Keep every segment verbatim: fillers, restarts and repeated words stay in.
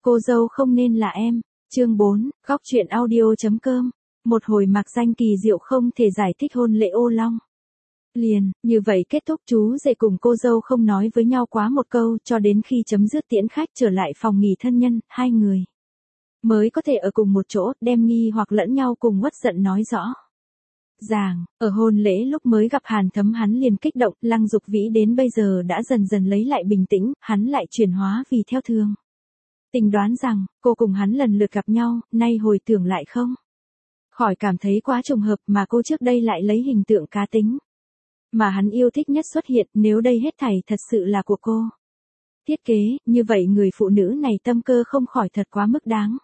Cô dâu không nên là em. Chương bốn, góc truyện audio chấm com. Một hồi mạc danh kỳ diệu không thể giải thích hôn lễ ô long. Liền, như vậy kết thúc, chú rể cùng cô dâu không nói với nhau quá một câu cho đến khi chấm dứt tiễn khách trở lại phòng nghỉ thân nhân, hai người mới có thể ở cùng một chỗ, đem nghi hoặc lẫn nhau cùng uất giận nói rõ ràng. Ở hôn lễ lúc mới gặp Hàn Thấm hắn liền kích động, Lăng Dục Vĩ đến bây giờ đã dần dần lấy lại bình tĩnh, hắn lại chuyển hóa vì theo thường. Tình đoán rằng, cô cùng hắn lần lượt gặp nhau, nay hồi tưởng lại không khỏi cảm thấy quá trùng hợp mà cô trước đây lại lấy hình tượng cá tính mà hắn yêu thích nhất xuất hiện, nếu đây hết thảy thật sự là của cô thiết kế, như vậy người phụ nữ này tâm cơ không khỏi thật quá mức đáng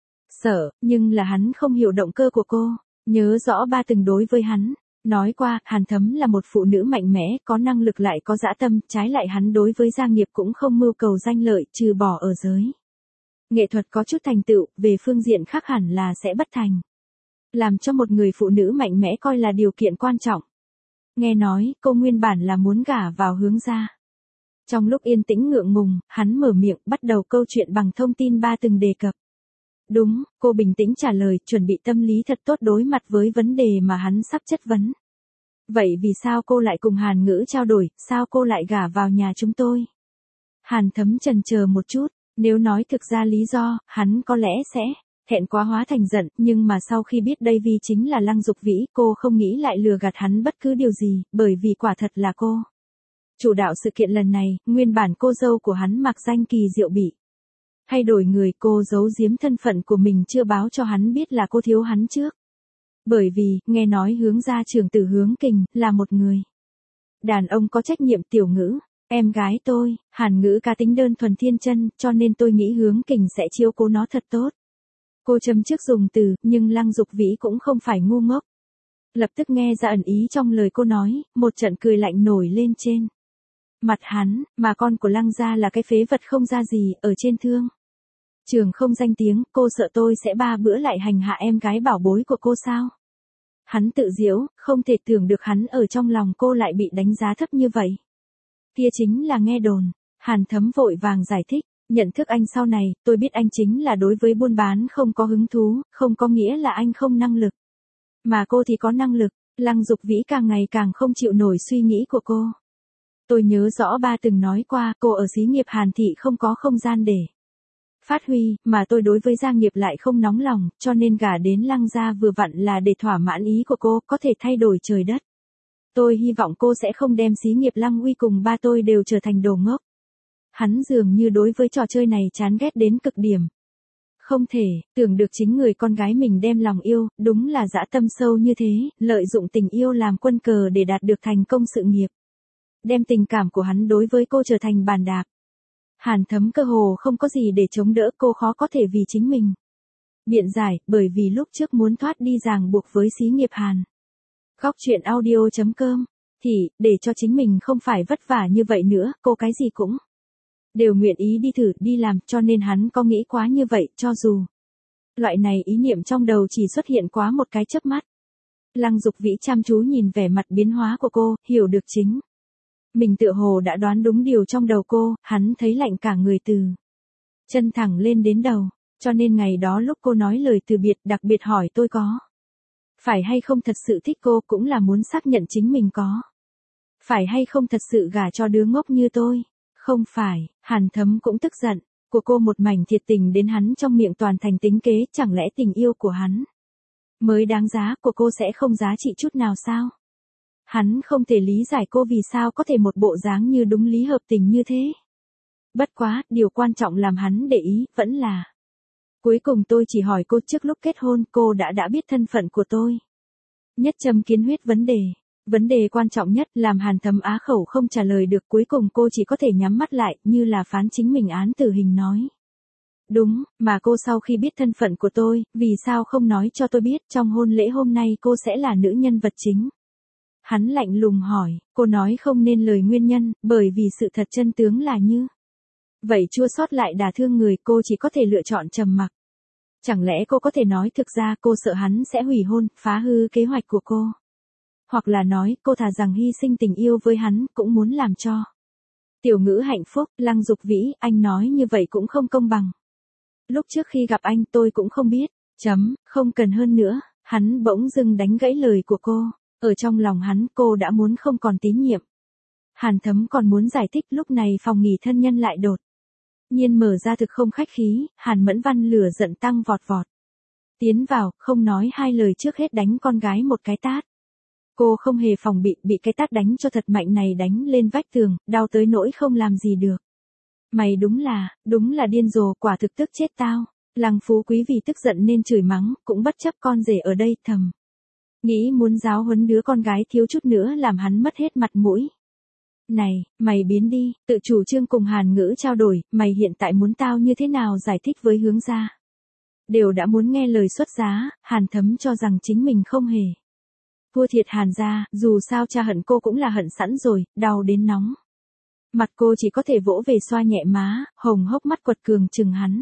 sợ, nhưng là hắn không hiểu động cơ của cô. Nhớ rõ ba từng đối với hắn nói qua, Hàn Thấm là một phụ nữ mạnh mẽ, có năng lực lại có dã tâm, trái lại hắn đối với gia nghiệp cũng không mưu cầu danh lợi, trừ bỏ ở giới nghệ thuật có chút thành tựu, về phương diện khác hẳn là sẽ bất thành. Làm cho một người phụ nữ mạnh mẽ coi là điều kiện quan trọng. Nghe nói, cô nguyên bản là muốn gả vào Hướng gia. Trong lúc yên tĩnh ngượng ngùng, hắn mở miệng bắt đầu câu chuyện bằng thông tin ba từng đề cập. Đúng, cô bình tĩnh trả lời, chuẩn bị tâm lý thật tốt đối mặt với vấn đề mà hắn sắp chất vấn. Vậy vì sao cô lại cùng Hàn Ngữ trao đổi, sao cô lại gả vào nhà chúng tôi? Hàn Thấm chần chờ một chút, nếu nói thực ra lý do, hắn có lẽ sẽ thẹn quá hóa thành giận, nhưng mà sau khi biết đây vì chính là Lăng Dục Vĩ, cô không nghĩ lại lừa gạt hắn bất cứ điều gì, bởi vì quả thật là cô chủ đạo sự kiện lần này. Nguyên bản cô dâu của hắn mặc danh kỳ diệu bị thay đổi người, cô giấu giếm thân phận của mình chưa báo cho hắn biết là cô thiếu hắn trước. Bởi vì, nghe nói Hướng gia trưởng tử Hướng Kình, là một người đàn ông có trách nhiệm. Tiểu Ngữ, em gái tôi, Hàn Ngữ cá tính đơn thuần thiên chân, cho nên tôi nghĩ Hướng Kình sẽ chiếu cố nó thật tốt. Cô châm trước dùng từ, nhưng Lăng Dục Vĩ cũng không phải ngu ngốc. Lập tức nghe ra ẩn ý trong lời cô nói, một trận cười lạnh nổi lên trên mặt hắn, mà con của Lăng gia là cái phế vật không ra gì, ở trên thương trường không danh tiếng, cô sợ tôi sẽ ba bữa lại hành hạ em gái bảo bối của cô sao? Hắn tự giễu, không thể tưởng được hắn ở trong lòng cô lại bị đánh giá thấp như vậy. Kia chính là nghe đồn. Hàn Thấm vội vàng giải thích, nhận thức anh sau này, tôi biết anh chính là đối với buôn bán không có hứng thú, không có nghĩa là anh không năng lực. Mà cô thì có năng lực. Lăng Dục Vĩ càng ngày càng không chịu nổi suy nghĩ của cô. Tôi nhớ rõ ba từng nói qua, cô ở xí nghiệp Hàn Thị không có không gian để phát huy, mà tôi đối với gia nghiệp lại không nóng lòng, cho nên gả đến Lăng gia vừa vặn là để thỏa mãn ý của cô, có thể thay đổi trời đất. Tôi hy vọng cô sẽ không đem xí nghiệp Lăng Uy cùng ba tôi đều trở thành đồ ngốc. Hắn dường như đối với trò chơi này chán ghét đến cực điểm. Không thể tưởng được chính người con gái mình đem lòng yêu, đúng là dã tâm sâu như thế, lợi dụng tình yêu làm quân cờ để đạt được thành công sự nghiệp. Đem tình cảm của hắn đối với cô trở thành bàn đạp. Hàn Thấm cơ hồ không có gì để chống đỡ, cô khó có thể vì chính mình biện giải, bởi vì lúc trước muốn thoát đi ràng buộc với xí nghiệp Hàn. Góc truyện audio chấm com, thì, để cho chính mình không phải vất vả như vậy nữa, cô cái gì cũng đều nguyện ý đi thử, đi làm, cho nên hắn có nghĩ quá như vậy, cho dù loại này ý niệm trong đầu chỉ xuất hiện quá một cái chớp mắt. Lăng Dục Vĩ chăm chú nhìn vẻ mặt biến hóa của cô, hiểu được chính mình tựa hồ đã đoán đúng điều trong đầu cô, hắn thấy lạnh cả người từ chân thẳng lên đến đầu, cho nên ngày đó lúc cô nói lời từ biệt, đặc biệt hỏi tôi có phải hay không thật sự thích cô, cũng là muốn xác nhận chính mình có phải hay không thật sự gả cho đứa ngốc như tôi. Không phải. Hàn Thấm cũng tức giận, của cô một mảnh thiệt tình đến hắn trong miệng toàn thành tính kế, chẳng lẽ tình yêu của hắn mới đáng giá, của cô sẽ không giá trị chút nào sao? Hắn không thể lý giải cô vì sao có thể một bộ dáng như đúng lý hợp tình như thế. Bất quá, điều quan trọng làm hắn để ý, vẫn là cuối cùng tôi chỉ hỏi cô trước lúc kết hôn, cô đã đã biết thân phận của tôi. Nhất châm kiến huyết vấn đề. Vấn đề quan trọng nhất làm Hàn Thấm á khẩu không trả lời được, cuối cùng cô chỉ có thể nhắm mắt lại, như là phán chính mình án tử hình nói. Đúng, mà cô sau khi biết thân phận của tôi, vì sao không nói cho tôi biết trong hôn lễ hôm nay cô sẽ là nữ nhân vật chính? Hắn lạnh lùng hỏi, cô nói không nên lời nguyên nhân, bởi vì sự thật chân tướng là như vậy chua xót lại đả thương người, cô chỉ có thể lựa chọn trầm mặc. Chẳng lẽ cô có thể nói thực ra cô sợ hắn sẽ hủy hôn, phá hư kế hoạch của cô? Hoặc là nói, cô thà rằng hy sinh tình yêu với hắn, cũng muốn làm cho Tiểu Ngữ hạnh phúc. Lăng Dục Vĩ, anh nói như vậy cũng không công bằng. Lúc trước khi gặp anh tôi cũng không biết. Chấm, không cần hơn nữa, hắn bỗng dưng đánh gãy lời của cô. Ở trong lòng hắn cô đã muốn không còn tín nhiệm. Hàn Thấm còn muốn giải thích lúc này phòng nghỉ thân nhân lại đột nhiên mở ra thực không khách khí, Hàn Mẫn Văn lửa giận tăng vọt vọt. Tiến vào, không nói hai lời trước hết đánh con gái một cái tát. Cô không hề phòng bị, bị cái tát đánh cho thật mạnh này đánh lên vách tường, đau tới nỗi không làm gì được. Mày đúng là, đúng là điên rồ, quả thực tức chết tao. Lăng Phú Quý vì tức giận nên chửi mắng, cũng bất chấp con rể ở đây thầm. Nghĩ muốn giáo huấn đứa con gái thiếu chút nữa làm hắn mất hết mặt mũi. Này, mày biến đi, tự chủ trương cùng Hàn Ngữ trao đổi, mày hiện tại muốn tao như thế nào giải thích với hướng gia. Đều đã muốn nghe lời xuất giá, Hàn Thấm cho rằng chính mình không hề thua thiệt Hàn gia, dù sao cha hận cô cũng là hận sẵn rồi, đau đến nóng. Mặt cô chỉ có thể vỗ về xoa nhẹ má, hồng hốc mắt quật cường chừng hắn.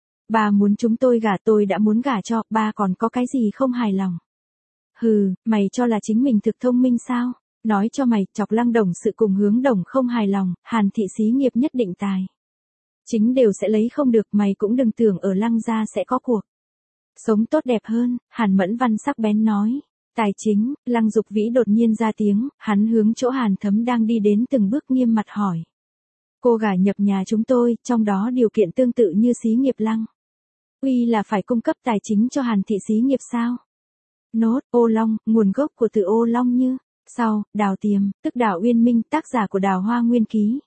Ba muốn chúng tôi gả tôi đã muốn gả cho, ba còn có cái gì không hài lòng. Hừ, mày cho là chính mình thực thông minh sao? Nói cho mày, chọc Lăng Đồng sự cùng Hướng Đồng không hài lòng, Hàn thị xí nghiệp nhất định tài chính đều sẽ lấy không được, mày cũng đừng tưởng ở Lăng gia sẽ có cuộc sống tốt đẹp hơn, Hàn Mẫn Văn sắc bén nói. Tài chính, Lăng Dục Vĩ đột nhiên ra tiếng, hắn hướng chỗ Hàn Thấm đang đi đến từng bước nghiêm mặt hỏi. Cô gả nhập nhà chúng tôi, trong đó điều kiện tương tự như xí nghiệp Lăng Uy là phải cung cấp tài chính cho Hàn thị xí nghiệp sao? Nốt, Ô Long, nguồn gốc của từ Ô Long như. Sau, Đào Tiềm, tức Đào Uyên Minh, tác giả của Đào Hoa Nguyên Ký.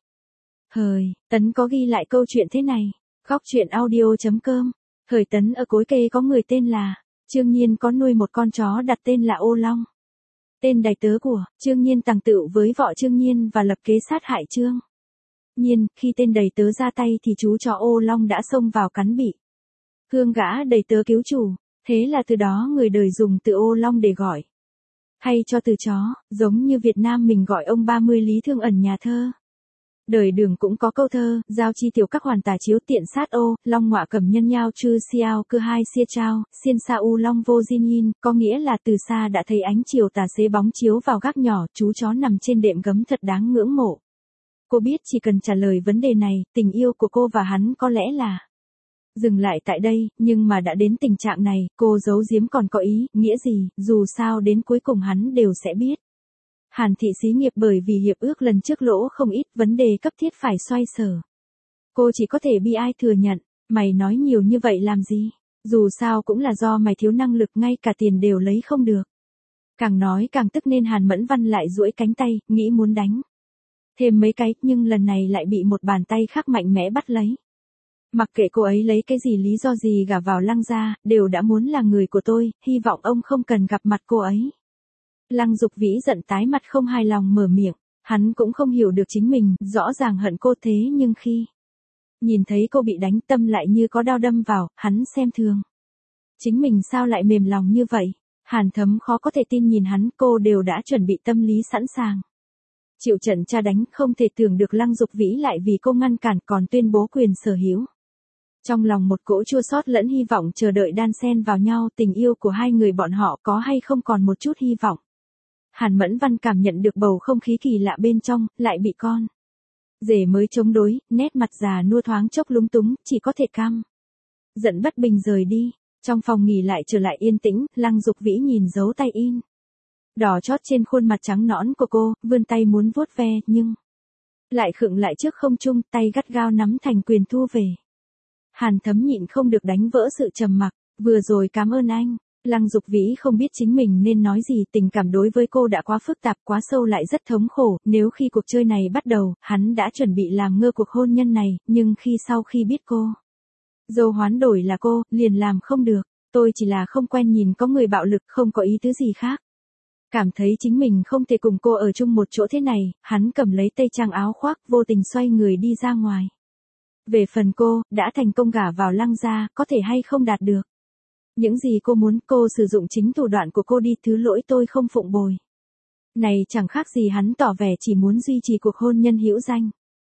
Hời, Tấn có ghi lại câu chuyện thế này. Góc truyện audio chấm com. Thời Tấn ở Cối Kê có người tên là Trương Nhiên có nuôi một con chó đặt tên là Ô Long. Tên đầy tớ của Trương Nhiên tàng tựu với vợ Trương Nhiên và lập kế sát hại Trương Nhiên, khi tên đầy tớ ra tay thì chú chó Ô Long đã xông vào cắn bị Hương gã đầy tớ cứu chủ, thế là từ đó người đời dùng từ Ô Long để gọi. Hay cho từ chó, giống như Việt Nam mình gọi ông ba mươi Lý Thương Ẩn nhà thơ. Đời Đường cũng có câu thơ, giao chi tiểu các hoàn tà chiếu tiện sát ô, long ngọa cầm nhân nhao chư xiao cư hai xia trao, xiên sa u long vô diên yin, có nghĩa là từ xa đã thấy ánh chiều tà xế bóng chiếu vào gác nhỏ, chú chó nằm trên đệm gấm thật đáng ngưỡng mộ. Cô biết chỉ cần trả lời vấn đề này, tình yêu của cô và hắn có lẽ là dừng lại tại đây, nhưng mà đã đến tình trạng này, cô giấu giếm còn có ý, nghĩa gì, dù sao đến cuối cùng hắn đều sẽ biết. Hàn thị xí nghiệp bởi vì hiệp ước lần trước lỗ không ít, vấn đề cấp thiết phải xoay sở. Cô chỉ có thể bi ai thừa nhận, mày nói nhiều như vậy làm gì, dù sao cũng là do mày thiếu năng lực, ngay cả tiền đều lấy không được. Càng nói càng tức nên Hàn Mẫn Văn lại duỗi cánh tay, nghĩ muốn đánh thêm mấy cái, nhưng lần này lại bị một bàn tay khác mạnh mẽ bắt lấy. Mặc kệ cô ấy lấy cái gì lý do gì gả vào Lăng gia, đều đã muốn là người của tôi, hy vọng ông không cần gặp mặt cô ấy. Lăng Dục Vĩ giận tái mặt không hài lòng mở miệng, hắn cũng không hiểu được chính mình, rõ ràng hận cô thế nhưng khi nhìn thấy cô bị đánh tâm lại như có đao đâm vào, hắn xem thường. Chính mình sao lại mềm lòng như vậy? Hàn Thấm khó có thể tin nhìn hắn, cô đều đã chuẩn bị tâm lý sẵn sàng. Chịu trận tra đánh, không thể tưởng được Lăng Dục Vĩ lại vì cô ngăn cản còn tuyên bố quyền sở hữu. Trong lòng một cỗ chua xót lẫn hy vọng chờ đợi đan xen vào nhau, tình yêu của hai người bọn họ có hay không còn một chút hy vọng. Hàn Mẫn Văn cảm nhận được bầu không khí kỳ lạ bên trong, lại bị con rể mới chống đối, nét mặt già nua thoáng chốc lúng túng, chỉ có thể cam giận bất bình rời đi. Trong phòng nghỉ lại trở lại yên tĩnh, Lăng Dục Vĩ nhìn dấu tay in đỏ chót trên khuôn mặt trắng nõn của cô, vươn tay muốn vuốt ve, nhưng lại khựng lại trước không trung, tay gắt gao nắm thành quyền thu về. Hàn Thấm nhịn không được đánh vỡ sự trầm mặc, vừa rồi cảm ơn anh. Lăng Dục Vĩ không biết chính mình nên nói gì, tình cảm đối với cô đã quá phức tạp, quá sâu lại rất thống khổ, nếu khi cuộc chơi này bắt đầu, hắn đã chuẩn bị làm ngơ cuộc hôn nhân này, nhưng khi sau khi biết cô dâu hoán đổi là cô, liền làm không được, tôi chỉ là không quen nhìn có người bạo lực, không có ý tứ gì khác. Cảm thấy chính mình không thể cùng cô ở chung một chỗ thế này, hắn cầm lấy tây trang áo khoác, vô tình xoay người đi ra ngoài. Về phần cô, đã thành công gả vào Lăng gia, có thể hay không đạt được những gì cô muốn, cô sử dụng chính thủ đoạn của cô đi, thứ lỗi tôi không phụng bồi. Này chẳng khác gì hắn tỏ vẻ chỉ muốn duy trì cuộc hôn nhân hữu danh.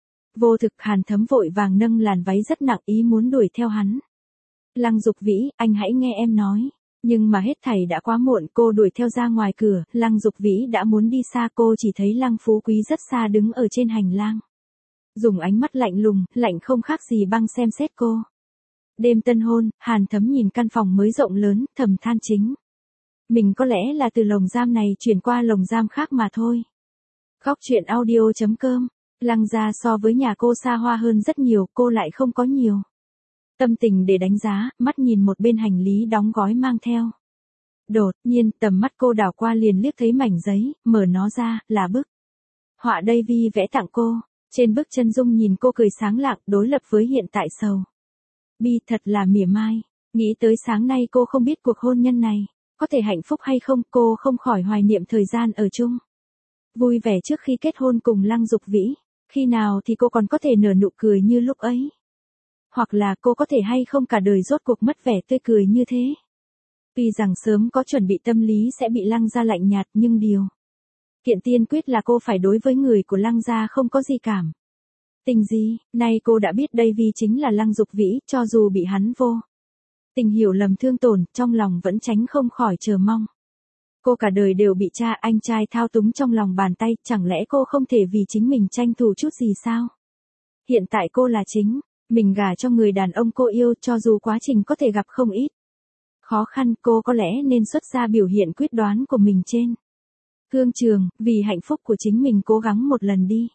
Vô thực, Hàn Thấm vội vàng nâng làn váy rất nặng, ý muốn đuổi theo hắn. Lăng Dục Vĩ, anh hãy nghe em nói. Nhưng mà hết thảy đã quá muộn, cô đuổi theo ra ngoài cửa, Lăng Dục Vĩ đã muốn đi xa, cô chỉ thấy Lăng Phú Quý rất xa đứng ở trên hành lang. Dùng ánh mắt lạnh lùng, lạnh không khác gì băng xem xét cô. Đêm tân hôn, Hàn Thấm nhìn căn phòng mới rộng lớn, thầm than chính. Mình có lẽ là từ lồng giam này chuyển qua lồng giam khác mà thôi. Góc chuyện audio.com. Lăng gia so với nhà cô xa hoa hơn rất nhiều, cô lại không có nhiều tâm tình để đánh giá, mắt nhìn một bên hành lý đóng gói mang theo. Đột nhiên, tầm mắt cô đảo qua liền liếc thấy mảnh giấy, mở nó ra, là bức họa Davy vẽ tặng cô. Trên bức chân dung nhìn cô cười sáng lạng, đối lập với hiện tại sầu bi thật là mỉa mai. Nghĩ tới sáng nay cô không biết cuộc hôn nhân này có thể hạnh phúc hay không, cô không khỏi hoài niệm thời gian ở chung vui vẻ trước khi kết hôn cùng Lăng Dục Vĩ. Khi nào thì cô còn có thể nở nụ cười như lúc ấy? Hoặc là cô có thể hay không cả đời rốt cuộc mất vẻ tươi cười như thế? Tuy rằng sớm có chuẩn bị tâm lý sẽ bị Lăng gia lạnh nhạt, nhưng điều kiện tiên quyết là cô phải đối với người của Lăng gia không có gì cảm tình gì. Nay cô đã biết Davy chính là Lăng Dục Vĩ, cho dù bị hắn vô tình hiểu lầm thương tổn, trong lòng vẫn tránh không khỏi chờ mong. Cô cả đời đều bị cha anh trai thao túng trong lòng bàn tay, chẳng lẽ cô không thể vì chính mình tranh thủ chút gì sao? Hiện tại cô là chính, mình gả cho người đàn ông cô yêu, cho dù quá trình có thể gặp không ít khó khăn, cô có lẽ nên xuất ra biểu hiện quyết đoán của mình trên thương trường, vì hạnh phúc của chính mình cố gắng một lần đi.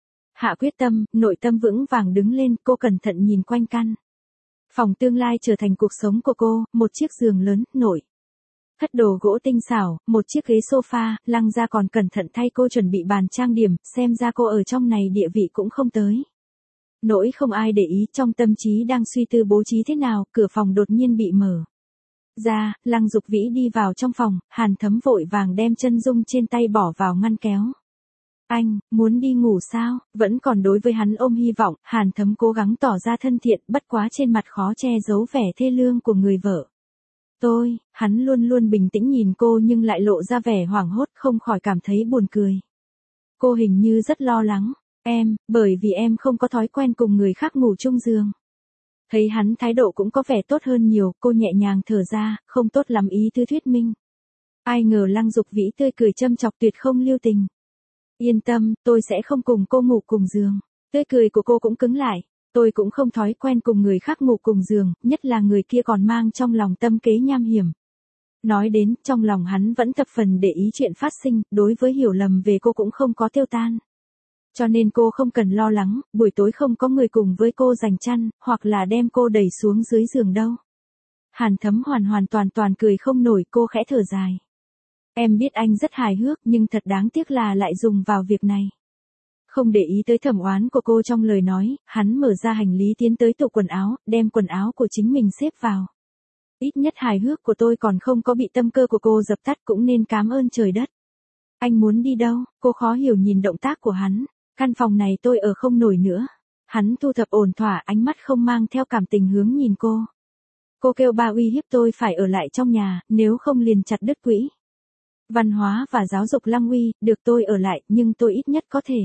Hạ quyết tâm, nội tâm vững vàng đứng lên, cô cẩn thận nhìn quanh căn phòng tương lai trở thành cuộc sống của cô, một chiếc giường lớn, nội thất đồ gỗ tinh xảo, một chiếc ghế sofa. Lăng gia còn cẩn thận thay cô chuẩn bị bàn trang điểm, xem ra cô ở trong này địa vị cũng không tới nỗi không ai để ý. Trong tâm trí đang suy tư bố trí thế nào, cửa phòng đột nhiên bị mở ra, Lăng Dục Vĩ đi vào trong phòng, Hàn Thấm vội vàng đem chân dung trên tay bỏ vào ngăn kéo. Anh, muốn đi ngủ sao? Vẫn còn đối với hắn ôm hy vọng, Hàn Thấm cố gắng tỏ ra thân thiện, bất quá trên mặt khó che giấu vẻ thê lương của người vợ. Tôi, hắn luôn luôn bình tĩnh nhìn cô nhưng lại lộ ra vẻ hoảng hốt, không khỏi cảm thấy buồn cười. Cô hình như rất lo lắng. Em, bởi vì em không có thói quen cùng người khác ngủ chung giường. Thấy hắn thái độ cũng có vẻ tốt hơn nhiều, cô nhẹ nhàng thở ra, không tốt lắm ý tứ thuyết minh. Ai ngờ Lăng Dục Vĩ tươi cười châm chọc tuyệt không lưu tình. Yên tâm, tôi sẽ không cùng cô ngủ cùng giường. Tươi cười của cô cũng cứng lại. Tôi cũng không thói quen cùng người khác ngủ cùng giường, nhất là người kia còn mang trong lòng tâm kế nham hiểm. Nói đến, trong lòng hắn vẫn thập phần để ý chuyện phát sinh, đối với hiểu lầm về cô cũng không có tiêu tan. Cho nên cô không cần lo lắng, buổi tối không có người cùng với cô giành chăn, hoặc là đem cô đẩy xuống dưới giường đâu. Hàn Thấm hoàn hoàn toàn toàn cười không nổi, cô khẽ thở dài. Em biết anh rất hài hước nhưng thật đáng tiếc là lại dùng vào việc này. Không để ý tới thẩm oán của cô trong lời nói, hắn mở ra hành lý tiến tới tủ quần áo, đem quần áo của chính mình xếp vào. Ít nhất hài hước của tôi còn không có bị tâm cơ của cô dập tắt, cũng nên cảm ơn trời đất. Anh muốn đi đâu? Cô khó hiểu nhìn động tác của hắn. Căn phòng này tôi ở không nổi nữa. Hắn thu thập ổn thỏa, ánh mắt không mang theo cảm tình hướng nhìn cô. Cô kêu ba uy hiếp tôi phải ở lại trong nhà, nếu không liền chặt đứt quỹ văn hóa và giáo dục Lăng Uy, được tôi ở lại, nhưng tôi ít nhất có thể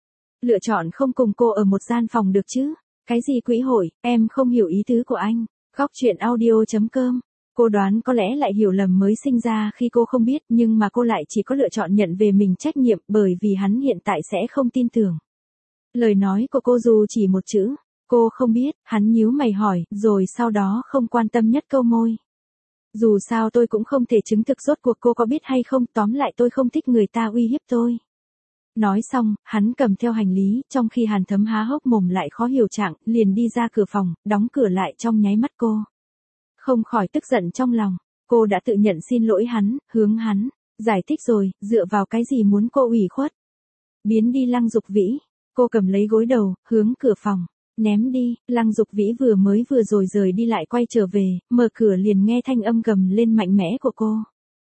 lựa chọn không cùng cô ở một gian phòng được chứ. Cái gì quỹ hội, em không hiểu ý tứ của anh. Góc chuyện audio.com. Cô đoán có lẽ lại hiểu lầm mới sinh ra khi cô không biết, nhưng mà cô lại chỉ có lựa chọn nhận về mình trách nhiệm, bởi vì hắn hiện tại sẽ không tin tưởng lời nói của cô dù chỉ một chữ. Cô không biết, hắn nhíu mày hỏi, rồi sau đó không quan tâm nhất câu môi. Dù sao tôi cũng không thể chứng thực rốt cuộc cô có biết hay không, tóm lại tôi không thích người ta uy hiếp tôi. Nói xong, hắn cầm theo hành lý, trong khi Hàn Thấm há hốc mồm lại khó hiểu trạng, liền đi ra cửa phòng, đóng cửa lại trong nháy mắt cô. Không khỏi tức giận trong lòng, cô đã tự nhận xin lỗi hắn, hướng hắn giải thích rồi, dựa vào cái gì muốn cô ủy khuất. Biến đi Lăng Dục Vĩ, cô cầm lấy gối đầu, hướng cửa phòng ném đi. Lăng Dục Vĩ vừa mới vừa rồi rời đi lại quay trở về, mở cửa liền nghe thanh âm gầm lên mạnh mẽ của cô.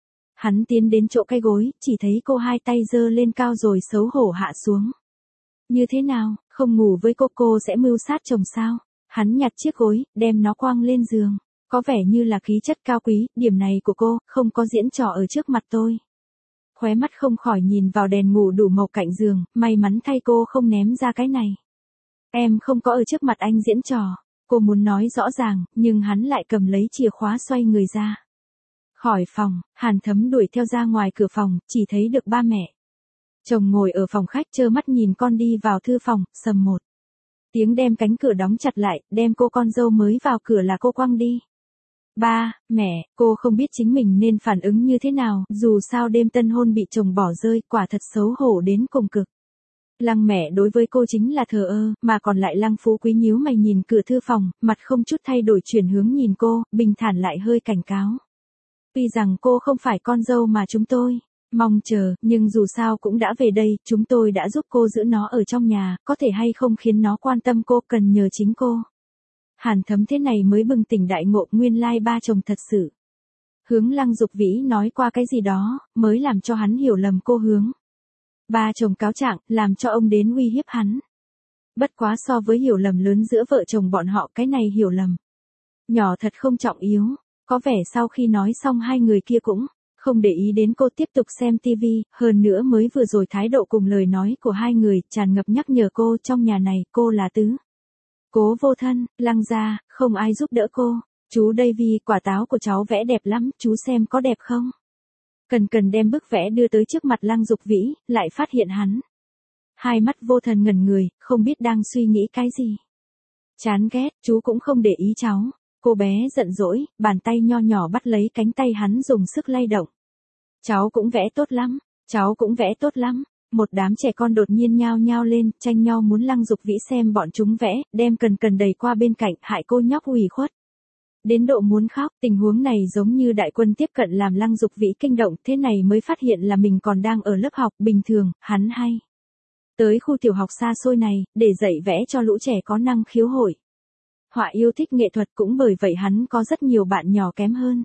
Hắn tiến đến chỗ cái gối, chỉ thấy cô hai tay giơ lên cao rồi xấu hổ hạ xuống. Như thế nào, không ngủ với cô cô sẽ mưu sát chồng sao? Hắn nhặt chiếc gối, đem nó quăng lên giường. Có vẻ như là khí chất cao quý, điểm này của cô, không có diễn trò ở trước mặt tôi. Khóe mắt không khỏi nhìn vào đèn ngủ đủ màu cạnh giường, may mắn thay cô không ném ra cái này. Em không có ở trước mặt anh diễn trò. Cô muốn nói rõ ràng, nhưng hắn lại cầm lấy chìa khóa xoay người ra. Khỏi phòng, Hàn Thấm đuổi theo ra ngoài cửa phòng, chỉ thấy được ba mẹ chồng ngồi ở phòng khách trơ mắt nhìn con đi vào thư phòng, sầm một tiếng đem cánh cửa đóng chặt lại, đem cô con dâu mới vào cửa là cô quăng đi. Ba, mẹ, cô không biết chính mình nên phản ứng như thế nào, dù sao đêm tân hôn bị chồng bỏ rơi, quả thật xấu hổ đến cùng cực. Lăng mẹ đối với cô chính là thờ ơ, mà còn lại Lăng Phú Quý nhíu mày nhìn cửa thư phòng, mặt không chút thay đổi chuyển hướng nhìn cô, bình thản lại hơi cảnh cáo. Tuy rằng cô không phải con dâu mà chúng tôi mong chờ, nhưng dù sao cũng đã về đây, chúng tôi đã giúp cô giữ nó ở trong nhà, có thể hay không khiến nó quan tâm cô cần nhờ chính cô. Hàn Thấm thế này mới bừng tỉnh đại ngộ, nguyên lai ba chồng thật sự. Hướng Lăng Dục Vĩ nói qua cái gì đó, mới làm cho hắn hiểu lầm cô Hướng. Ba chồng cáo trạng, làm cho ông đến uy hiếp hắn. Bất quá so với hiểu lầm lớn giữa vợ chồng bọn họ, cái này hiểu lầm nhỏ thật không trọng yếu. Có vẻ sau khi nói xong hai người kia cũng không để ý đến cô, tiếp tục xem tivi, hơn nữa mới vừa rồi thái độ cùng lời nói của hai người tràn ngập nhắc nhở cô trong nhà này cô là tứ cố vô thân, Lăng gia, không ai giúp đỡ cô. Chú đây vì quả táo của cháu vẽ đẹp lắm, chú xem có đẹp không? Cần Cần đem bức vẽ đưa tới trước mặt Lăng Dục Vĩ, lại phát hiện hắn hai mắt vô thần ngẩn người, không biết đang suy nghĩ cái gì. Chán ghét, chú cũng không để ý cháu. Cô bé giận dỗi, bàn tay nho nhỏ bắt lấy cánh tay hắn dùng sức lay động. Cháu cũng vẽ tốt lắm, cháu cũng vẽ tốt lắm. Một đám trẻ con đột nhiên nhao nhao lên, tranh nhau muốn Lăng Dục Vĩ xem bọn chúng vẽ, đem Cần Cần đẩy qua bên cạnh, hại cô nhóc ủy khuất. Đến độ muốn khóc, tình huống này giống như đại quân tiếp cận làm Lăng Dục Vĩ kinh động, thế này mới phát hiện là mình còn đang ở lớp học, bình thường, hắn hay tới khu tiểu học xa xôi này, để dạy vẽ cho lũ trẻ có năng khiếu hội họa yêu thích nghệ thuật, cũng bởi vậy hắn có rất nhiều bạn nhỏ kém hơn.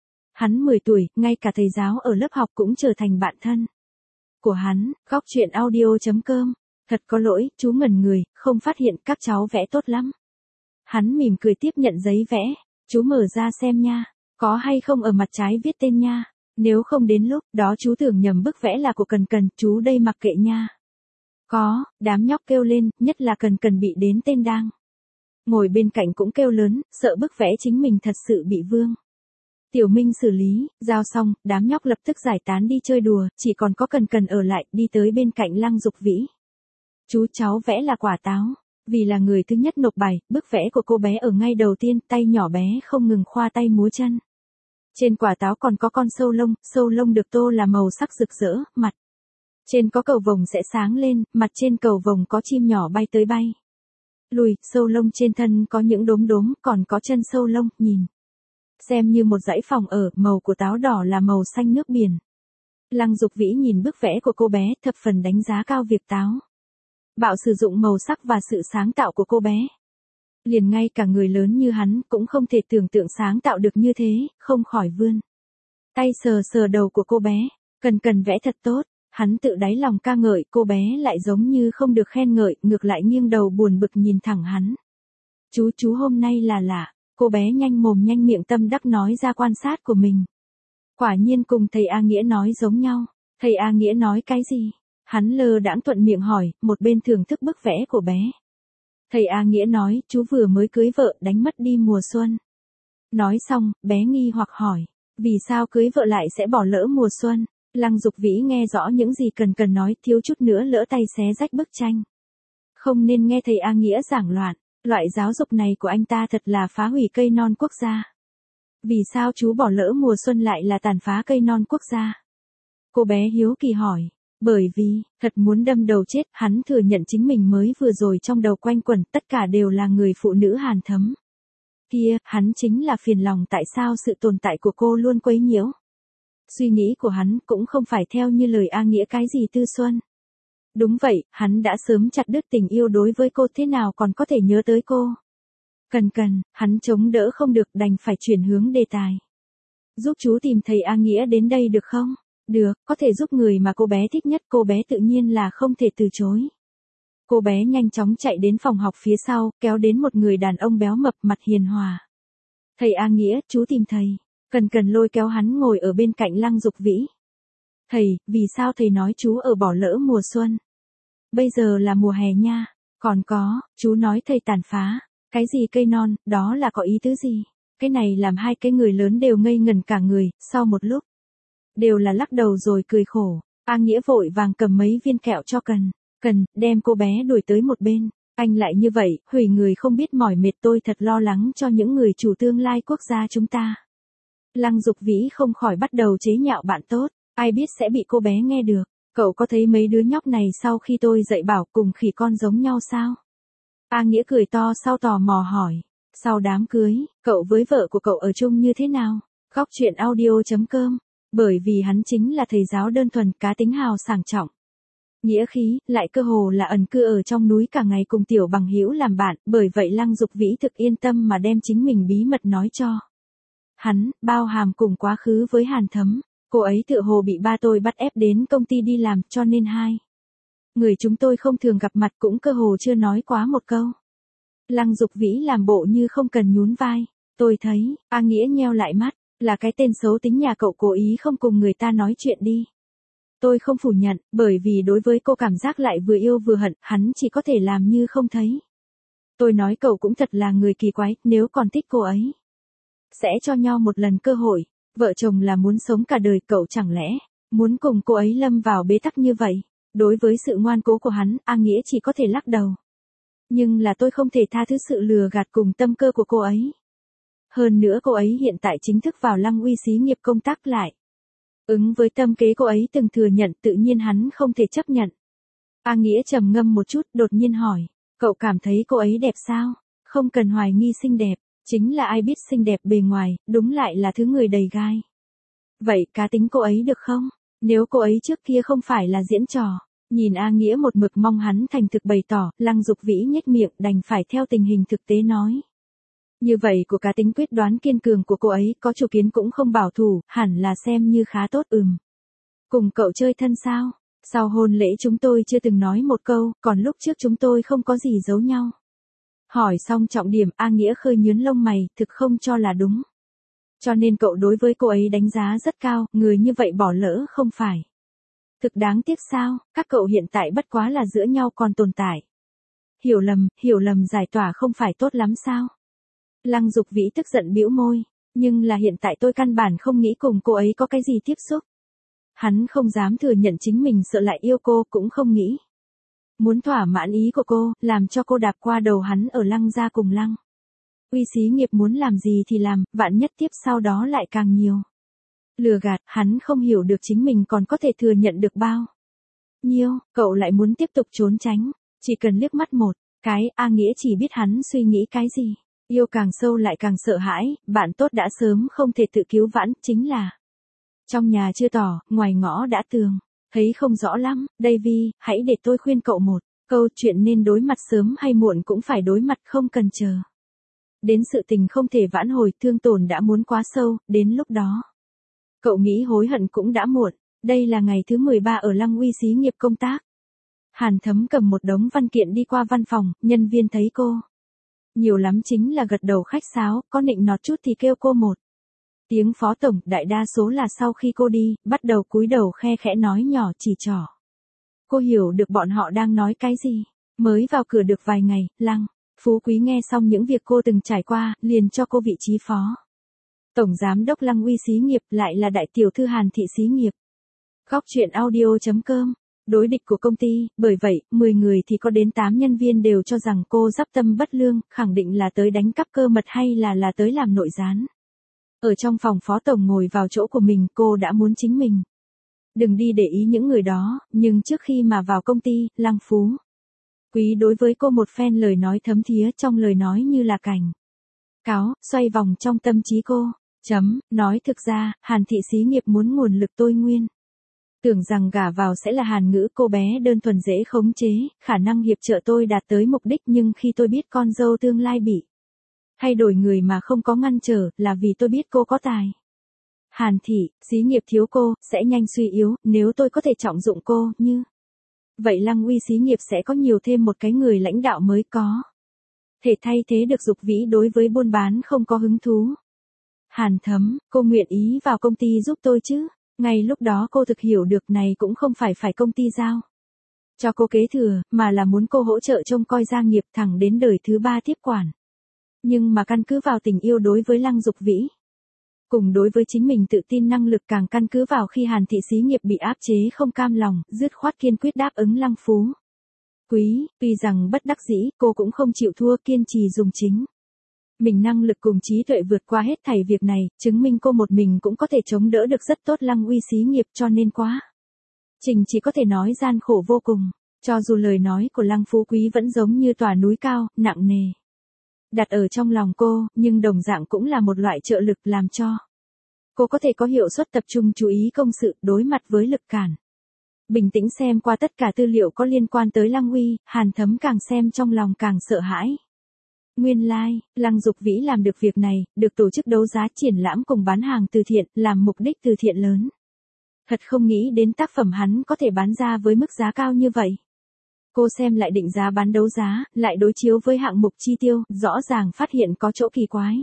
Hắn mười tuổi, ngay cả thầy giáo ở lớp học cũng trở thành bạn thân của hắn. Góc truyện audio chấm com. Thật có lỗi, chú ngẩn người, không phát hiện các cháu vẽ tốt lắm. Hắn mỉm cười tiếp nhận giấy vẽ. Chú mở ra xem nha, có hay không ở mặt trái viết tên nha. Nếu không đến lúc đó chú tưởng nhầm bức vẽ là của Cần Cần, chú đây mặc kệ nha. Có, đám nhóc kêu lên, nhất là Cần Cần bị đến tên đang ngồi bên cạnh cũng kêu lớn, sợ bức vẽ chính mình thật sự bị Vương Tiểu Minh xử lý. Giao xong, đám nhóc lập tức giải tán đi chơi đùa, chỉ còn có Cần Cần ở lại, đi tới bên cạnh Lăng Dục Vĩ. Chú cháu vẽ là quả táo. Vì là người thứ nhất nộp bài, bức vẽ của cô bé ở ngay đầu tiên, tay nhỏ bé không ngừng khoa tay múa chân. Trên quả táo còn có con sâu lông, sâu lông được tô là màu sắc rực rỡ, mặt trên có cầu vồng sẽ sáng lên, mặt trên cầu vồng có chim nhỏ bay tới bay lùi, sâu lông trên thân có những đốm đốm, còn có chân sâu lông, nhìn xem như một dãy phòng ở, màu của táo đỏ là màu xanh nước biển. Lăng Dục Vĩ nhìn bức vẽ của cô bé, thập phần đánh giá cao việc táo bạo sử dụng màu sắc và sự sáng tạo của cô bé. Liền ngay cả người lớn như hắn cũng không thể tưởng tượng sáng tạo được như thế, không khỏi vươn tay sờ sờ đầu của cô bé. Cần Cần vẽ thật tốt. Hắn tự đáy lòng ca ngợi, cô bé lại giống như không được khen ngợi, ngược lại nghiêng đầu buồn bực nhìn thẳng hắn. Chú chú hôm nay là lạ. Cô bé nhanh mồm nhanh miệng tâm đắc nói ra quan sát của mình. Quả nhiên cùng thầy A Nghĩa nói giống nhau. Thầy A Nghĩa nói cái gì? Hắn lơ đãng thuận miệng hỏi, một bên thưởng thức bức vẽ của bé. Thầy A Nghĩa nói, chú vừa mới cưới vợ, đánh mất đi mùa xuân. Nói xong, bé nghi hoặc hỏi, vì sao cưới vợ lại sẽ bỏ lỡ mùa xuân? Lăng Dục Vĩ nghe rõ những gì Cần Cần nói, thiếu chút nữa lỡ tay xé rách bức tranh. Không nên nghe thầy A Nghĩa giảng loạn, loại giáo dục này của anh ta thật là phá hủy cây non quốc gia. Vì sao chú bỏ lỡ mùa xuân lại là tàn phá cây non quốc gia? Cô bé hiếu kỳ hỏi. Bởi vì, thật muốn đâm đầu chết, hắn thừa nhận chính mình mới vừa rồi trong đầu quanh quẩn, tất cả đều là người phụ nữ Hàn Thấm. Kia, hắn chính là phiền lòng tại sao sự tồn tại của cô luôn quấy nhiễu. Suy nghĩ của hắn cũng không phải theo như lời A Nghĩa cái gì tư xuân. Đúng vậy, hắn đã sớm chặt đứt tình yêu đối với cô, thế nào còn có thể nhớ tới cô. Cần Cần, hắn chống đỡ không được, đành phải chuyển hướng đề tài. Giúp chú tìm thầy A Nghĩa đến đây được không? Được, có thể giúp người mà cô bé thích nhất, cô bé tự nhiên là không thể từ chối. Cô bé nhanh chóng chạy đến phòng học phía sau, kéo đến một người đàn ông béo mập mặt hiền hòa. Thầy A Nghĩa, chú tìm thầy. Cần Cần lôi kéo hắn ngồi ở bên cạnh Lăng Dục Vĩ. Thầy, vì sao thầy nói chú ở bỏ lỡ mùa xuân? Bây giờ là mùa hè nha. Còn có, chú nói thầy tàn phá. Cái gì cây non, đó là có ý tứ gì? Cái này làm hai cái người lớn đều ngây ngẩn cả người, sau một lúc. Đều là lắc đầu rồi cười khổ. A Nghĩa vội vàng cầm mấy viên kẹo cho Cần Cần, đem cô bé đuổi tới một bên. Anh lại như vậy, hủy người không biết mỏi mệt, tôi thật lo lắng cho những người chủ tương lai quốc gia chúng ta. Lăng Dục Vĩ không khỏi bắt đầu chế nhạo bạn tốt, ai biết sẽ bị cô bé nghe được. Cậu có thấy mấy đứa nhóc này sau khi tôi dạy bảo cùng khỉ con giống nhau sao? A Nghĩa cười to sau tò mò hỏi. Sau đám cưới, cậu với vợ của cậu ở chung như thế nào? Góc chuyện audio.com. Bởi vì hắn chính là thầy giáo đơn thuần, cá tính hào sảng trọng. Nghĩa khí, lại cơ hồ là ẩn cư ở trong núi cả ngày cùng tiểu bằng hữu làm bạn, bởi vậy Lăng Dục Vĩ thực yên tâm mà đem chính mình bí mật nói cho hắn, bao hàm cùng quá khứ với Hàn Thấm. Cô ấy tựa hồ bị ba tôi bắt ép đến công ty đi làm, cho nên hai người chúng tôi không thường gặp mặt, cũng cơ hồ chưa nói quá một câu. Lăng Dục Vĩ làm bộ như không cần nhún vai. Tôi thấy, A Nghĩa nheo lại mắt, là cái tên xấu tính nhà cậu cố ý không cùng người ta nói chuyện đi. Tôi không phủ nhận, bởi vì đối với cô cảm giác lại vừa yêu vừa hận, hắn chỉ có thể làm như không thấy. Tôi nói cậu cũng thật là người kỳ quái, nếu còn thích cô ấy, sẽ cho nhau một lần cơ hội. Vợ chồng là muốn sống cả đời, cậu chẳng lẽ muốn cùng cô ấy lâm vào bế tắc như vậy? Đối với sự ngoan cố của hắn, A Nghĩa chỉ có thể lắc đầu. Nhưng là tôi không thể tha thứ sự lừa gạt cùng tâm cơ của cô ấy. Hơn nữa cô ấy hiện tại chính thức vào Lăng Uy xí nghiệp công tác lại. Ứng với tâm kế cô ấy từng thừa nhận, tự nhiên hắn không thể chấp nhận. A Nghĩa trầm ngâm một chút, đột nhiên hỏi, cậu cảm thấy cô ấy đẹp sao? Không cần hoài nghi xinh đẹp, chính là ai biết xinh đẹp bề ngoài, đúng lại là thứ người đầy gai. Vậy cá tính cô ấy được không? Nếu cô ấy trước kia không phải là diễn trò. Nhìn A Nghĩa một mực mong hắn thành thực bày tỏ, Lăng Dục Vĩ nhếch miệng, đành phải theo tình hình thực tế nói. Như vậy của cá tính quyết đoán kiên cường của cô ấy, có chủ kiến cũng không bảo thủ, hẳn là xem như khá tốt. Ừm. Cùng cậu chơi thân sao? Sau hôn lễ chúng tôi chưa từng nói một câu, còn lúc trước chúng tôi không có gì giấu nhau. Hỏi xong trọng điểm, A Nghĩa khơi nhướn lông mày, thực không cho là đúng. Cho nên cậu đối với cô ấy đánh giá rất cao, người như vậy bỏ lỡ không phải thực đáng tiếc sao? Các cậu hiện tại bất quá là giữa nhau còn tồn tại hiểu lầm, hiểu lầm giải tỏa không phải tốt lắm sao? Lăng Dục Vĩ tức giận bĩu môi, nhưng là hiện tại tôi căn bản không nghĩ cùng cô ấy có cái gì tiếp xúc. Hắn không dám thừa nhận chính mình sợ lại yêu cô, cũng không nghĩ muốn thỏa mãn ý của cô, làm cho cô đạp qua đầu hắn ở Lăng gia cùng Lăng Uy xí nghiệp muốn làm gì thì làm, vạn nhất tiếp sau đó lại càng nhiều lừa gạt, hắn không hiểu được chính mình còn có thể thừa nhận được bao nhiêu. Cậu lại muốn tiếp tục trốn tránh, chỉ cần liếc mắt một cái, A Nghĩa chỉ biết hắn suy nghĩ cái gì. Yêu càng sâu lại càng sợ hãi, bạn tốt đã sớm không thể tự cứu vãn, chính là trong nhà chưa tỏ, ngoài ngõ đã tường. Thấy không rõ lắm, Davy, hãy để tôi khuyên cậu một câu, chuyện nên đối mặt sớm hay muộn cũng phải đối mặt, không cần chờ đến sự tình không thể vãn hồi, thương tổn đã muốn quá sâu, đến lúc đó cậu nghĩ hối hận cũng đã muộn. Đây là ngày thứ mười ba ở Lăng Uy xí nghiệp công tác. Hàn Thấm cầm một đống văn kiện đi qua văn phòng, nhân viên thấy cô nhiều lắm chính là gật đầu khách sáo, có nịnh nọt chút thì kêu cô một tiếng phó tổng, đại đa số là sau khi cô đi, bắt đầu cúi đầu khe khẽ nói nhỏ chỉ trỏ. Cô hiểu được bọn họ đang nói cái gì. Mới vào cửa được vài ngày, Lăng Phú Quý nghe xong những việc cô từng trải qua, liền cho cô vị trí phó tổng giám đốc Lăng Uy xí nghiệp, lại là đại tiểu thư Hàn thị xí nghiệp. Góc chuyện audio.com. Đối địch của công ty, bởi vậy, mười người thì có đến tám nhân viên đều cho rằng cô dắp tâm bất lương, khẳng định là tới đánh cắp cơ mật hay là là tới làm nội gián. Ở trong phòng phó tổng ngồi vào chỗ của mình, cô đã muốn chính mình đừng đi để ý những người đó, nhưng trước khi mà vào công ty, Lăng Phú Quý đối với cô một phen lời nói thấm thía, trong lời nói như là cảnh cáo, xoay vòng trong tâm trí cô. Chấm, nói thực ra, Hàn thị xí nghiệp muốn nguồn lực tôi nguyên tưởng rằng gả vào sẽ là Hàn Ngữ, cô bé đơn thuần dễ khống chế, khả năng hiệp trợ tôi đạt tới mục đích, nhưng khi tôi biết con dâu tương lai bị thay đổi người mà không có ngăn trở, là vì tôi biết cô có tài. Hàn thị, xí nghiệp thiếu cô, sẽ nhanh suy yếu, nếu tôi có thể trọng dụng cô, như vậy Lăng Uy xí nghiệp sẽ có nhiều thêm một cái người lãnh đạo mới có thể thay thế được Dục Vĩ đối với buôn bán không có hứng thú. Hàn Thấm, cô nguyện ý vào công ty giúp tôi chứ? Ngay lúc đó cô thực hiểu được này cũng không phải phải công ty giao cho cô kế thừa, mà là muốn cô hỗ trợ trông coi gia nghiệp thẳng đến đời thứ ba tiếp quản. Nhưng mà căn cứ vào tình yêu đối với Lăng Dục Vĩ, cùng đối với chính mình tự tin năng lực, càng căn cứ vào khi Hàn thị xí nghiệp bị áp chế không cam lòng, dứt khoát kiên quyết đáp ứng Lăng Phú Quý, tuy rằng bất đắc dĩ, cô cũng không chịu thua, kiên trì dùng chính mình năng lực cùng trí tuệ vượt qua hết thảy việc này, chứng minh cô một mình cũng có thể chống đỡ được rất tốt Lăng Uy xí nghiệp, cho nên quá trình chỉ có thể nói gian khổ vô cùng. Cho dù lời nói của Lăng Phú Quý vẫn giống như tòa núi cao, nặng nề đặt ở trong lòng cô, nhưng đồng dạng cũng là một loại trợ lực làm cho cô có thể có hiệu suất tập trung chú ý công sự, đối mặt với lực cản. Bình tĩnh xem qua tất cả tư liệu có liên quan tới Lăng Uy, Hàn Thấm càng xem trong lòng càng sợ hãi. Nguyên lai, like, Lăng Dục Vĩ làm được việc này, được tổ chức đấu giá triển lãm cùng bán hàng từ thiện, làm mục đích từ thiện lớn. Thật không nghĩ đến tác phẩm hắn có thể bán ra với mức giá cao như vậy. Cô xem lại định giá bán đấu giá, lại đối chiếu với hạng mục chi tiêu, rõ ràng phát hiện có chỗ kỳ quái.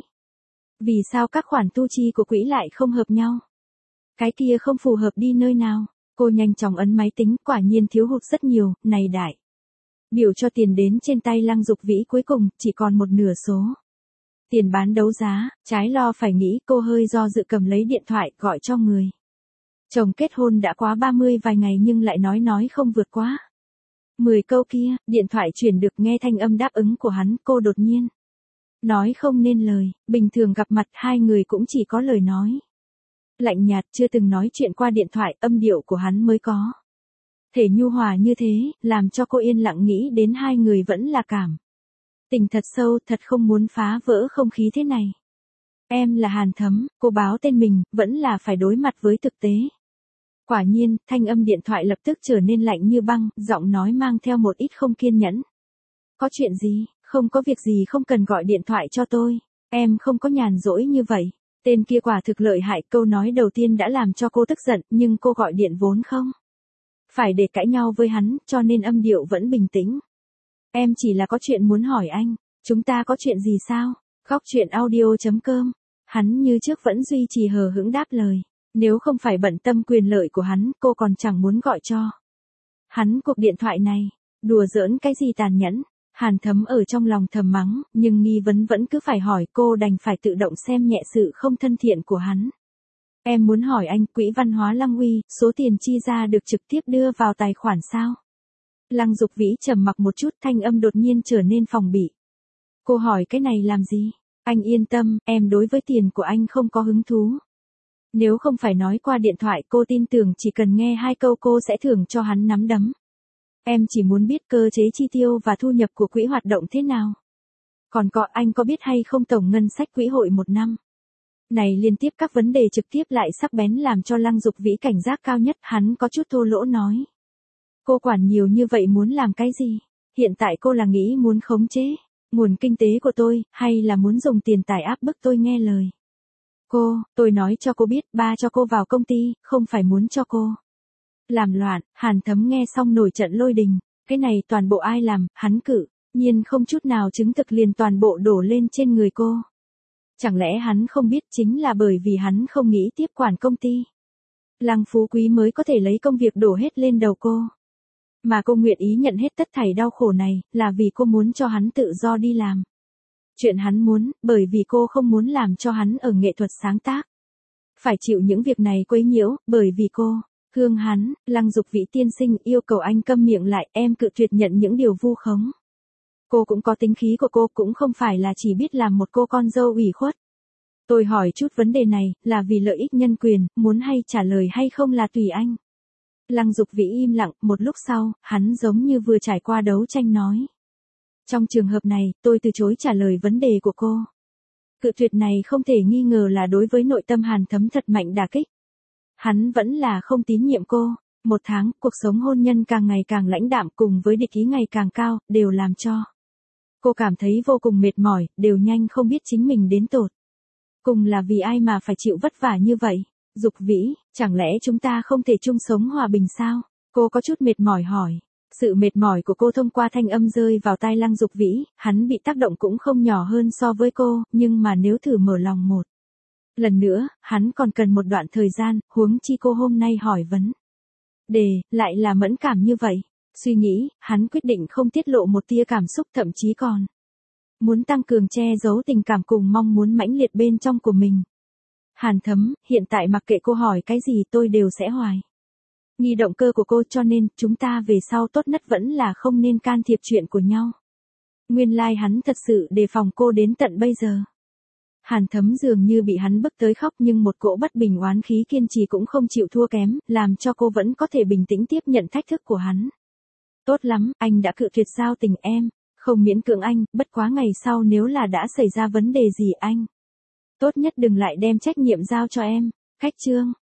Vì sao các khoản tu chi của quỹ lại không hợp nhau? Cái kia không phù hợp đi nơi nào? Cô nhanh chóng ấn máy tính, quả nhiên thiếu hụt rất nhiều, này đại biểu cho tiền đến trên tay Lăng Dục Vĩ cuối cùng, chỉ còn một nửa số tiền bán đấu giá. Trái lo phải nghĩ, cô hơi do dự cầm lấy điện thoại, gọi cho người chồng kết hôn đã quá ba mươi vài ngày nhưng lại nói nói không vượt quá mười câu kia. Điện thoại chuyển được, nghe thanh âm đáp ứng của hắn, cô đột nhiên nói không nên lời. Bình thường gặp mặt hai người cũng chỉ có lời nói lạnh nhạt, chưa từng nói chuyện qua điện thoại, âm điệu của hắn mới có thể nhu hòa như thế, làm cho cô yên lặng nghĩ đến hai người vẫn là cảm tình thật sâu, thật không muốn phá vỡ không khí thế này. Em là Hàn Thấm, cô báo tên mình, vẫn là phải đối mặt với thực tế. Quả nhiên, thanh âm điện thoại lập tức trở nên lạnh như băng, giọng nói mang theo một ít không kiên nhẫn. Có chuyện gì? Không có việc gì, không cần gọi điện thoại cho tôi. Em không có nhàn rỗi như vậy. Tên kia quả thực lợi hại, câu nói đầu tiên đã làm cho cô tức giận, nhưng cô gọi điện vốn không phải để cãi nhau với hắn, cho nên âm điệu vẫn bình tĩnh. Em chỉ là có chuyện muốn hỏi anh. Chúng ta có chuyện gì sao? Góc chuyện audio chấm com. Hắn như trước vẫn duy trì hờ hững đáp lời. Nếu không phải bận tâm quyền lợi của hắn, cô còn chẳng muốn gọi cho hắn cuộc điện thoại này. Đùa giỡn cái gì tàn nhẫn. Hàn Thấm ở trong lòng thầm mắng, nhưng nghi vấn vẫn cứ phải hỏi, cô đành phải tự động xem nhẹ sự không thân thiện của hắn. Em muốn hỏi anh, quỹ văn hóa Lăng Uy, số tiền chi ra được trực tiếp đưa vào tài khoản sao? Lăng Dục Vĩ trầm mặc một chút, thanh âm đột nhiên trở nên phòng bị. Cô hỏi cái này làm gì? Anh yên tâm, em đối với tiền của anh không có hứng thú. Nếu không phải nói qua điện thoại, cô tin tưởng chỉ cần nghe hai câu cô sẽ thưởng cho hắn nắm đấm. Em chỉ muốn biết cơ chế chi tiêu và thu nhập của quỹ hoạt động thế nào. Còn có, anh có biết hay không tổng ngân sách quỹ hội một năm này liên tiếp các vấn đề trực tiếp lại sắc bén làm cho Lăng Dục Vĩ cảnh giác cao nhất, hắn có chút thô lỗ nói. Cô quản nhiều như vậy muốn làm cái gì? Hiện tại cô là nghĩ muốn khống chế nguồn kinh tế của tôi, hay là muốn dùng tiền tài áp bức tôi nghe lời? Cô, tôi nói cho cô biết, ba cho cô vào công ty, không phải muốn cho cô làm loạn. Hàn Thấm nghe xong nổi trận lôi đình. Cái này toàn bộ ai làm? Hắn cự nhiên không chút nào chứng thực liền toàn bộ đổ lên trên người cô. Chẳng lẽ hắn không biết chính là bởi vì hắn không nghĩ tiếp quản công ty Lăng Phú Quý mới có thể lấy công việc đổ hết lên đầu cô. Mà cô nguyện ý nhận hết tất thảy đau khổ này, là vì cô muốn cho hắn tự do đi làm chuyện hắn muốn, bởi vì cô không muốn làm cho hắn ở nghệ thuật sáng tác phải chịu những việc này quấy nhiễu, bởi vì cô thương hắn. Lăng Dục Vĩ tiên sinh yêu cầu anh câm miệng lại, em cự tuyệt nhận những điều vu khống. Cô cũng có tính khí của cô, cũng không phải là chỉ biết làm một cô con dâu ủy khuất. Tôi hỏi chút vấn đề này, là vì lợi ích nhân quyền, muốn hay trả lời hay không là tùy anh. Lăng Dục Vĩ im lặng, một lúc sau, hắn giống như vừa trải qua đấu tranh nói. Trong trường hợp này, tôi từ chối trả lời vấn đề của cô. Cự tuyệt này không thể nghi ngờ là đối với nội tâm Hàn Thấm thật mạnh đả kích. Hắn vẫn là không tín nhiệm cô. Một tháng, cuộc sống hôn nhân càng ngày càng lãnh đạm cùng với địch ý ngày càng cao, đều làm cho cô cảm thấy vô cùng mệt mỏi, đều nhanh không biết chính mình đến tột cùng là vì ai mà phải chịu vất vả như vậy. Dục Vĩ, chẳng lẽ chúng ta không thể chung sống hòa bình sao? Cô có chút mệt mỏi hỏi. Sự mệt mỏi của cô thông qua thanh âm rơi vào tai Lăng Dục Vĩ, hắn bị tác động cũng không nhỏ hơn so với cô, nhưng mà nếu thử mở lòng một lần nữa, hắn còn cần một đoạn thời gian, huống chi cô hôm nay hỏi vấn đề, lại là mẫn cảm như vậy. Suy nghĩ, hắn quyết định không tiết lộ một tia cảm xúc, thậm chí còn muốn tăng cường che giấu tình cảm cùng mong muốn mãnh liệt bên trong của mình. Hàn Thấm, hiện tại mặc kệ cô hỏi cái gì tôi đều sẽ hoài nghi động cơ của cô, cho nên chúng ta về sau tốt nhất vẫn là không nên can thiệp chuyện của nhau. Nguyên lai like hắn thật sự đề phòng cô đến tận bây giờ. Hàn Thấm dường như bị hắn bức tới khóc, nhưng một cỗ bất bình oán khí kiên trì cũng không chịu thua kém, làm cho cô vẫn có thể bình tĩnh tiếp nhận thách thức của hắn. Tốt lắm, anh đã cự tuyệt giao tình em, không miễn cưỡng anh, bất quá ngày sau nếu là đã xảy ra vấn đề gì anh. Tốt nhất đừng lại đem trách nhiệm giao cho em. Khách trương.